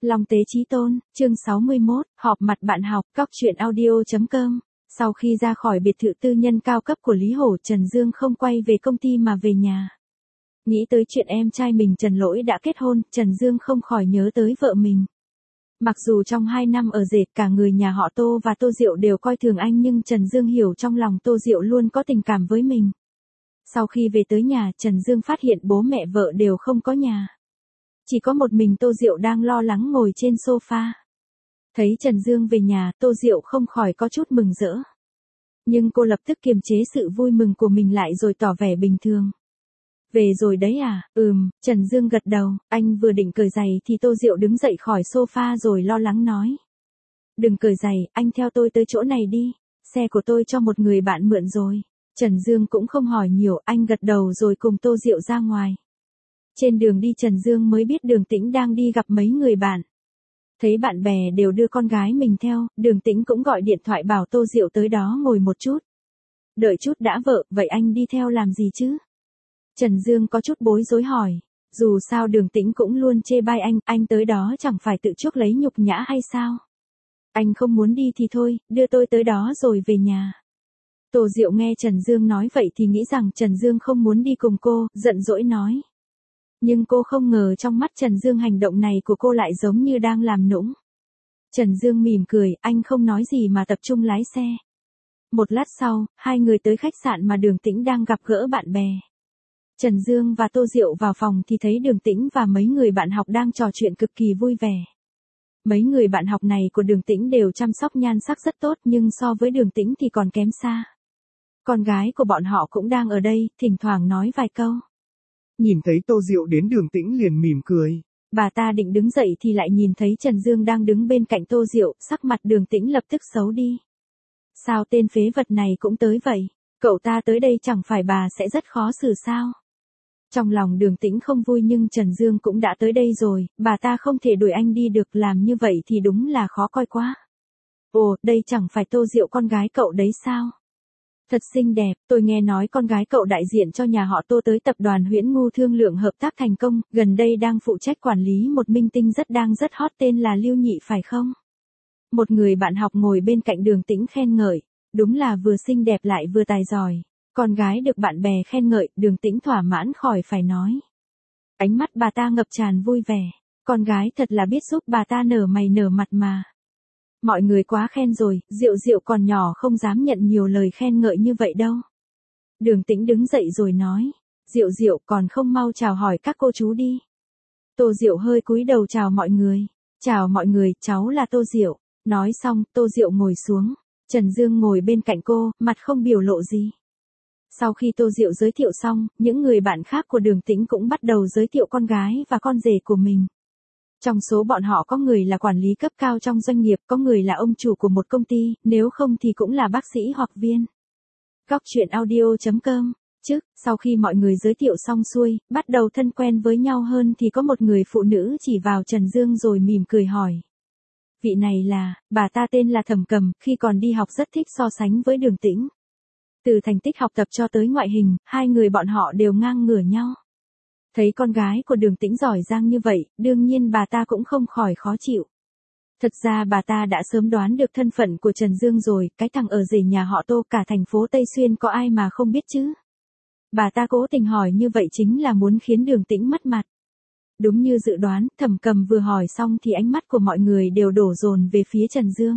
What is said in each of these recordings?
Long Tế Chí Tôn, chương 61, họp mặt bạn học, Cóc Truyện Audio.com. Sau khi ra khỏi biệt thự tư nhân cao cấp của Lý Hổ, Trần Dương không quay về công ty mà về nhà. Nghĩ tới chuyện em trai mình Trần Lỗi đã kết hôn, Trần Dương không khỏi nhớ tới vợ mình. Mặc dù trong 2 năm ở rể, cả người nhà họ Tô và Tô Diệu đều coi thường anh, nhưng Trần Dương hiểu trong lòng Tô Diệu luôn có tình cảm với mình. Sau khi về tới nhà, Trần Dương phát hiện bố mẹ vợ đều không có nhà. Chỉ có một mình Tô Diệu đang lo lắng ngồi trên sofa. Thấy Trần Dương về nhà, Tô Diệu không khỏi có chút mừng rỡ. Nhưng cô lập tức kiềm chế sự vui mừng của mình lại rồi tỏ vẻ bình thường. Về rồi đấy à? Trần Dương gật đầu. Anh vừa định cởi giày thì Tô Diệu đứng dậy khỏi sofa rồi lo lắng nói. Đừng cởi giày, anh theo tôi tới chỗ này đi. Xe của tôi cho một người bạn mượn rồi. Trần Dương cũng không hỏi nhiều, anh gật đầu rồi cùng Tô Diệu ra ngoài. Trên đường đi Trần Dương mới biết Đường Tĩnh đang đi gặp mấy người bạn. Thấy bạn bè đều đưa con gái mình theo, Đường Tĩnh cũng gọi điện thoại bảo Tô Diệu tới đó ngồi một chút. Đợi chút đã vợ, vậy anh đi theo làm gì chứ? Trần Dương có chút bối rối hỏi. Dù sao Đường Tĩnh cũng luôn chê bai anh tới đó chẳng phải tự chuốc lấy nhục nhã hay sao? Anh không muốn đi thì thôi, đưa tôi tới đó rồi về nhà. Tô Diệu nghe Trần Dương nói vậy thì nghĩ rằng Trần Dương không muốn đi cùng cô, giận dỗi nói. Nhưng cô không ngờ trong mắt Trần Dương hành động này của cô lại giống như đang làm nũng. Trần Dương mỉm cười, anh không nói gì mà tập trung lái xe. Một lát sau, hai người tới khách sạn mà Đường Tĩnh đang gặp gỡ bạn bè. Trần Dương và Tô Diệu vào phòng thì thấy Đường Tĩnh và mấy người bạn học đang trò chuyện cực kỳ vui vẻ. Mấy người bạn học này của Đường Tĩnh đều chăm sóc nhan sắc rất tốt, nhưng so với Đường Tĩnh thì còn kém xa. Con gái của bọn họ cũng đang ở đây, thỉnh thoảng nói vài câu. Nhìn thấy Tô Diệu đến Đường Tĩnh liền mỉm cười. Bà ta định đứng dậy thì lại nhìn thấy Trần Dương đang đứng bên cạnh Tô Diệu, sắc mặt Đường Tĩnh lập tức xấu đi. Sao tên phế vật này cũng tới vậy? Cậu ta tới đây chẳng phải bà sẽ rất khó xử sao? Trong lòng Đường Tĩnh không vui, nhưng Trần Dương cũng đã tới đây rồi, bà ta không thể đuổi anh đi được, làm như vậy thì đúng là khó coi quá. Ồ, đây chẳng phải Tô Diệu con gái cậu đấy sao? Thật xinh đẹp, tôi nghe nói con gái cậu đại diện cho nhà họ Tô tới tập đoàn Huyễn Ngu thương lượng hợp tác thành công, gần đây đang phụ trách quản lý một minh tinh rất hot tên là Lưu Nhị phải không? Một người bạn học ngồi bên cạnh Đường Tĩnh khen ngợi, đúng là vừa xinh đẹp lại vừa tài giỏi. Con gái được bạn bè khen ngợi, Đường Tĩnh thỏa mãn khỏi phải nói. Ánh mắt bà ta ngập tràn vui vẻ, con gái thật là biết giúp bà ta nở mày nở mặt mà. Mọi người quá khen rồi, Diệu còn nhỏ không dám nhận nhiều lời khen ngợi như vậy đâu. Đường Tĩnh đứng dậy rồi nói, Diệu còn không mau chào hỏi các cô chú đi. Tô Diệu hơi cúi đầu chào mọi người. Chào mọi người, cháu là Tô Diệu. Nói xong, Tô Diệu ngồi xuống. Trần Dương ngồi bên cạnh cô, mặt không biểu lộ gì. Sau khi Tô Diệu giới thiệu xong, những người bạn khác của Đường Tĩnh cũng bắt đầu giới thiệu con gái và con rể của mình. Trong số bọn họ có người là quản lý cấp cao trong doanh nghiệp, có người là ông chủ của một công ty, nếu không thì cũng là bác sĩ hoặc viên. Cóc Truyện Audio.com. Sau khi mọi người giới thiệu xong xuôi, bắt đầu thân quen với nhau hơn thì có một người phụ nữ chỉ vào Trần Dương rồi mỉm cười hỏi. Vị này là, bà ta tên là Thẩm Cầm, khi còn đi học rất thích so sánh với Đường Tĩnh. Từ thành tích học tập cho tới ngoại hình, hai người bọn họ đều ngang ngửa nhau. Thấy con gái của Đường Tĩnh giỏi giang như vậy, đương nhiên bà ta cũng không khỏi khó chịu. Thật ra bà ta đã sớm đoán được thân phận của Trần Dương rồi, cái thằng ở rể nhà họ Tô cả thành phố Tây Xuyên có ai mà không biết chứ. Bà ta cố tình hỏi như vậy chính là muốn khiến Đường Tĩnh mất mặt. Đúng như dự đoán, Thẩm Cầm vừa hỏi xong thì ánh mắt của mọi người đều đổ dồn về phía Trần Dương.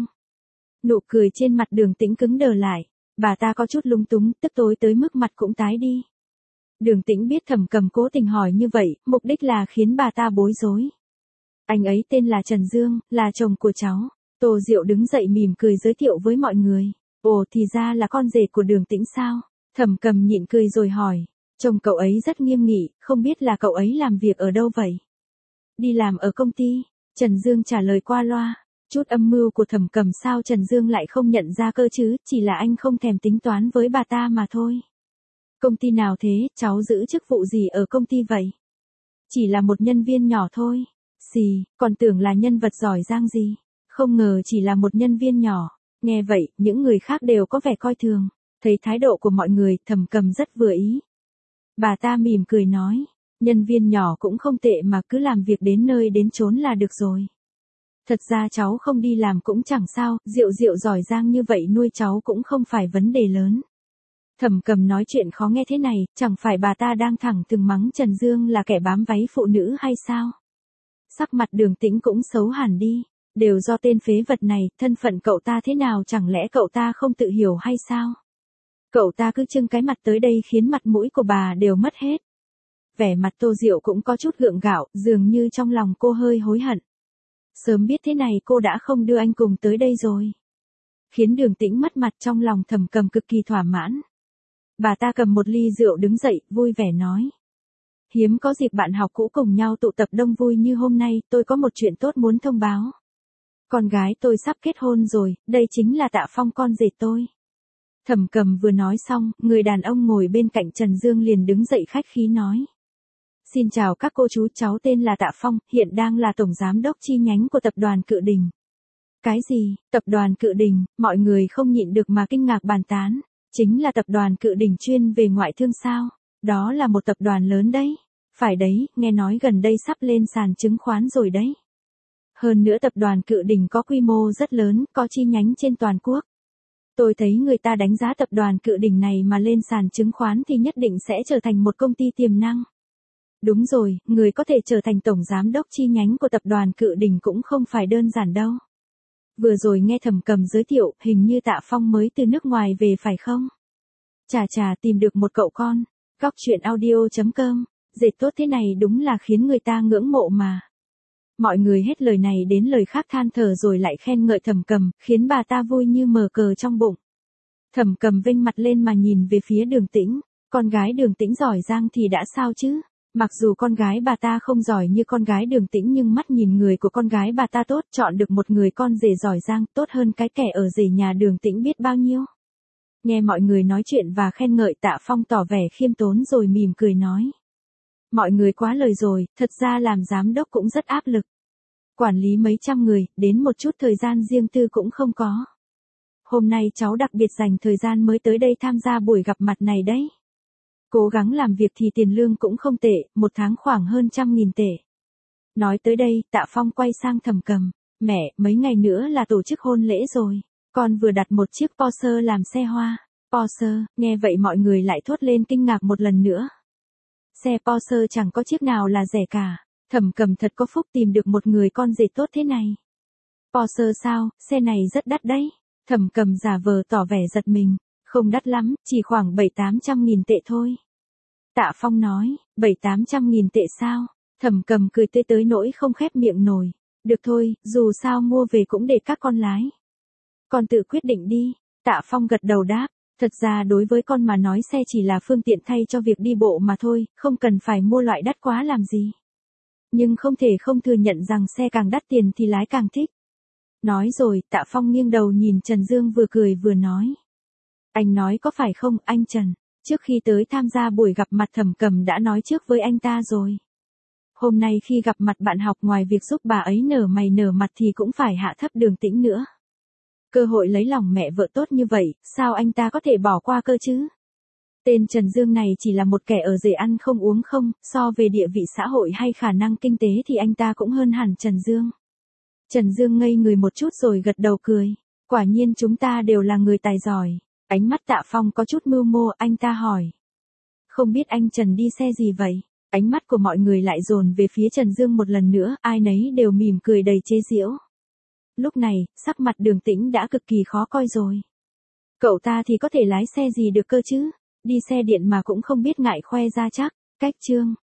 Nụ cười trên mặt Đường Tĩnh cứng đờ lại, bà ta có chút lung túng, tức tối tới mức mặt cũng tái đi. Đường Tĩnh biết Thẩm Cầm cố tình hỏi như vậy, mục đích là khiến bà ta bối rối. Anh ấy tên là Trần Dương, là chồng của cháu. Tô Diệu đứng dậy mỉm cười giới thiệu với mọi người. Ồ, thì ra là con rể của Đường Tĩnh sao? Thẩm Cầm nhịn cười rồi hỏi. Chồng cậu ấy rất nghiêm nghị, không biết là cậu ấy làm việc ở đâu vậy? Đi làm ở công ty. Trần Dương trả lời qua loa. Chút âm mưu của Thẩm Cầm sao Trần Dương lại không nhận ra cơ chứ, chỉ là anh không thèm tính toán với bà ta mà thôi. Công ty nào thế, cháu giữ chức vụ gì ở công ty vậy? Chỉ là một nhân viên nhỏ thôi. Xì, còn tưởng là nhân vật giỏi giang gì. Không ngờ chỉ là một nhân viên nhỏ. Nghe vậy, những người khác đều có vẻ coi thường. Thấy thái độ của mọi người, Thẩm Cầm rất vừa ý. Bà ta mỉm cười nói, nhân viên nhỏ cũng không tệ mà cứ làm việc đến nơi đến chốn là được rồi. Thật ra cháu không đi làm cũng chẳng sao, Diệu Diệu giỏi giang như vậy nuôi cháu cũng không phải vấn đề lớn. Thẩm Cầm nói chuyện khó nghe thế này, chẳng phải bà ta đang thẳng thừng mắng Trần Dương là kẻ bám váy phụ nữ hay sao? Sắc mặt Đường Tĩnh cũng xấu hẳn đi, đều do tên phế vật này, thân phận cậu ta thế nào chẳng lẽ cậu ta không tự hiểu hay sao? Cậu ta cứ trưng cái mặt tới đây khiến mặt mũi của bà đều mất hết. Vẻ mặt Tô Diệu cũng có chút gượng gạo, dường như trong lòng cô hơi hối hận. Sớm biết thế này cô đã không đưa anh cùng tới đây rồi. Khiến Đường Tĩnh mất mặt, trong lòng Thẩm Cầm cực kỳ thỏa mãn. Bà ta cầm một ly rượu đứng dậy, vui vẻ nói. Hiếm có dịp bạn học cũ cùng nhau tụ tập đông vui như hôm nay, tôi có một chuyện tốt muốn thông báo. Con gái tôi sắp kết hôn rồi, đây chính là Tạ Phong con rể tôi. Thẩm Cầm vừa nói xong, người đàn ông ngồi bên cạnh Trần Dương liền đứng dậy khách khí nói. Xin chào các cô chú, cháu tên là Tạ Phong, hiện đang là tổng giám đốc chi nhánh của tập đoàn Cự Đình. Cái gì, tập đoàn Cự Đình, mọi người không nhịn được mà kinh ngạc bàn tán. Chính là tập đoàn Cự Đình chuyên về ngoại thương sao? Đó là một tập đoàn lớn đấy. Phải đấy, nghe nói gần đây sắp lên sàn chứng khoán rồi đấy. Hơn nữa tập đoàn Cự Đình có quy mô rất lớn, có chi nhánh trên toàn quốc. Tôi thấy người ta đánh giá tập đoàn Cự Đình này mà lên sàn chứng khoán thì nhất định sẽ trở thành một công ty tiềm năng. Đúng rồi, người có thể trở thành tổng giám đốc chi nhánh của tập đoàn Cự Đình cũng không phải đơn giản đâu. Vừa rồi nghe Thẩm Cầm giới thiệu, hình như Tạ Phong mới từ nước ngoài về phải không? Chà tìm được một cậu con. Góc truyện audio.com, dệt tốt thế này đúng là khiến người ta ngưỡng mộ mà. Mọi người hết lời này đến lời khác than thở rồi lại khen ngợi Thẩm Cầm, khiến bà ta vui như mờ cờ trong bụng. Thẩm Cầm vênh mặt lên mà nhìn về phía Đường Tĩnh, con gái Đường Tĩnh giỏi giang thì đã sao chứ? Mặc dù con gái bà ta không giỏi như con gái Đường Tĩnh nhưng mắt nhìn người của con gái bà ta tốt, chọn được một người con rể giỏi giang tốt hơn cái kẻ ở rể nhà Đường Tĩnh biết bao nhiêu. Nghe mọi người nói chuyện và khen ngợi, Tạ Phong tỏ vẻ khiêm tốn rồi mỉm cười nói. Mọi người quá lời rồi, thật ra làm giám đốc cũng rất áp lực. Quản lý mấy trăm người, đến một chút thời gian riêng tư cũng không có. Hôm nay cháu đặc biệt dành thời gian mới tới đây tham gia buổi gặp mặt này đấy. Cố gắng làm việc thì tiền lương cũng không tệ, một tháng khoảng hơn 100.000 tệ. Nói tới đây, Tạ Phong quay sang Thẩm Cầm. Mẹ, mấy ngày nữa là tổ chức hôn lễ rồi. Con vừa đặt một chiếc Porsche làm xe hoa. Porsche, nghe vậy mọi người lại thốt lên kinh ngạc một lần nữa. Xe Porsche chẳng có chiếc nào là rẻ cả. Thẩm Cầm thật có phúc tìm được một người con rể tốt thế này. Porsche sao, xe này rất đắt đấy. Thẩm Cầm giả vờ tỏ vẻ giật mình. Không đắt lắm, chỉ khoảng 700-800.000 tệ thôi. Tạ Phong nói, 700-800.000 tệ sao? Thẩm Cầm cười tươi tới nỗi không khép miệng nổi. Được thôi, dù sao mua về cũng để các con lái. Con tự quyết định đi. Tạ Phong gật đầu đáp. Thật ra đối với con mà nói xe chỉ là phương tiện thay cho việc đi bộ mà thôi, không cần phải mua loại đắt quá làm gì. Nhưng không thể không thừa nhận rằng xe càng đắt tiền thì lái càng thích. Nói rồi, Tạ Phong nghiêng đầu nhìn Trần Dương vừa cười vừa nói. Anh nói có phải không, anh Trần? Trước khi tới tham gia buổi gặp mặt Thẩm Cầm đã nói trước với anh ta rồi. Hôm nay khi gặp mặt bạn học ngoài việc giúp bà ấy nở mày nở mặt thì cũng phải hạ thấp Đường Tĩnh nữa. Cơ hội lấy lòng mẹ vợ tốt như vậy, sao anh ta có thể bỏ qua cơ chứ? Tên Trần Dương này chỉ là một kẻ ở rể ăn không uống không, so về địa vị xã hội hay khả năng kinh tế thì anh ta cũng hơn hẳn Trần Dương. Trần Dương ngây người một chút rồi gật đầu cười. Quả nhiên chúng ta đều là người tài giỏi. Ánh mắt Tạ Phong có chút mưu mô, anh ta hỏi. Không biết anh Trần đi xe gì vậy? Ánh mắt của mọi người lại dồn về phía Trần Dương một lần nữa, ai nấy đều mỉm cười đầy chế giễu. Lúc này, sắc mặt Đường Tĩnh đã cực kỳ khó coi rồi. Cậu ta thì có thể lái xe gì được cơ chứ? Đi xe điện mà cũng không biết ngại khoe ra chắc. Cách chương.